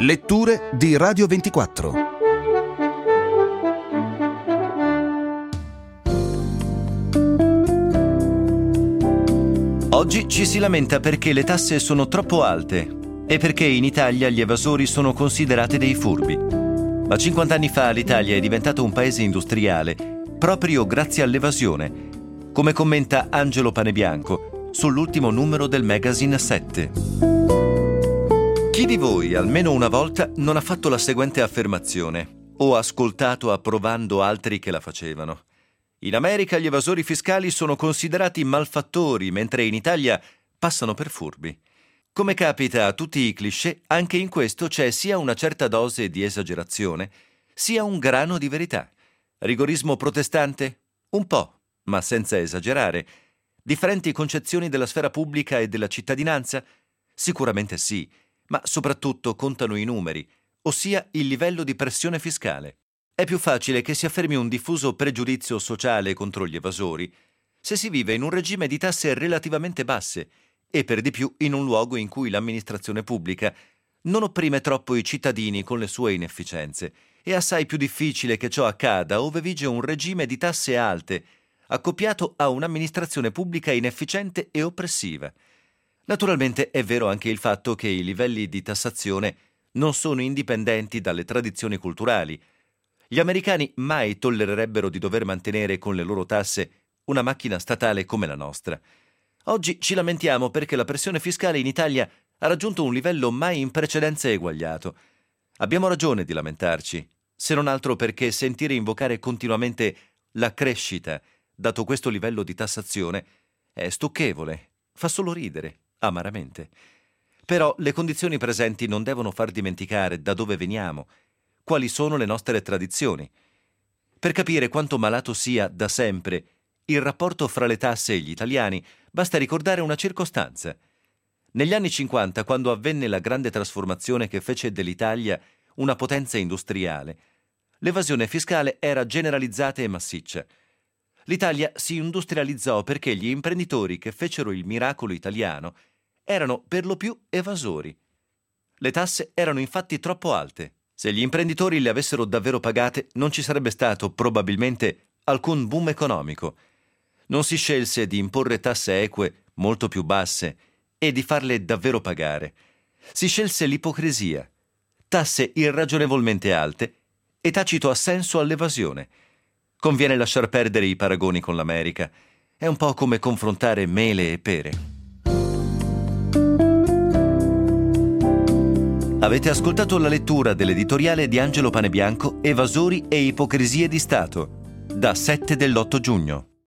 Letture di Radio 24. Oggi ci si lamenta perché le tasse sono troppo alte e perché in Italia gli evasori sono considerati dei furbi. Ma 50 anni fa l'Italia è diventato un paese industriale proprio grazie all'evasione, come commenta Angelo Panebianco sull'ultimo numero del magazine 7. Chi di voi almeno una volta non ha fatto la seguente affermazione o ascoltato approvando altri che la facevano? In America gli evasori fiscali sono considerati malfattori, mentre in Italia passano per furbi. Come capita a tutti i cliché, anche in questo c'è sia una certa dose di esagerazione, sia un grano di verità. Rigorismo protestante? Un po', ma senza esagerare. Differenti concezioni della sfera pubblica e della cittadinanza? Sicuramente sì, ma soprattutto contano i numeri, ossia il livello di pressione fiscale. È più facile che si affermi un diffuso pregiudizio sociale contro gli evasori se si vive in un regime di tasse relativamente basse e per di più in un luogo in cui l'amministrazione pubblica non opprime troppo i cittadini con le sue inefficienze. È assai più difficile che ciò accada ove vige un regime di tasse alte, accoppiato a un'amministrazione pubblica inefficiente e oppressiva. Naturalmente è vero anche il fatto che i livelli di tassazione non sono indipendenti dalle tradizioni culturali. Gli americani mai tollererebbero di dover mantenere con le loro tasse una macchina statale come la nostra. Oggi ci lamentiamo perché la pressione fiscale in Italia ha raggiunto un livello mai in precedenza eguagliato. Abbiamo ragione di lamentarci, se non altro perché sentire invocare continuamente la crescita, dato questo livello di tassazione, è stucchevole, fa solo ridere, amaramente. Però le condizioni presenti non devono far dimenticare da dove veniamo, quali sono le nostre tradizioni. Per capire quanto malato sia da sempre il rapporto fra le tasse e gli italiani, basta ricordare una circostanza. Negli anni 50, quando avvenne la grande trasformazione che fece dell'Italia una potenza industriale, l'evasione fiscale era generalizzata e massiccia. L'Italia si industrializzò perché gli imprenditori che fecero il miracolo italiano erano per lo più evasori. Le tasse erano infatti troppo alte. Se gli imprenditori le avessero davvero pagate, non ci sarebbe stato probabilmente alcun boom economico. Non si scelse di imporre tasse eque molto più basse e di farle davvero pagare. Si scelse l'ipocrisia, tasse irragionevolmente alte e tacito assenso all'evasione. Conviene lasciar perdere i paragoni con l'America. È un po' come confrontare mele e pere. Avete ascoltato la lettura dell'editoriale di Angelo Panebianco, Evasori e ipocrisie di Stato, da 7 dell'8 giugno.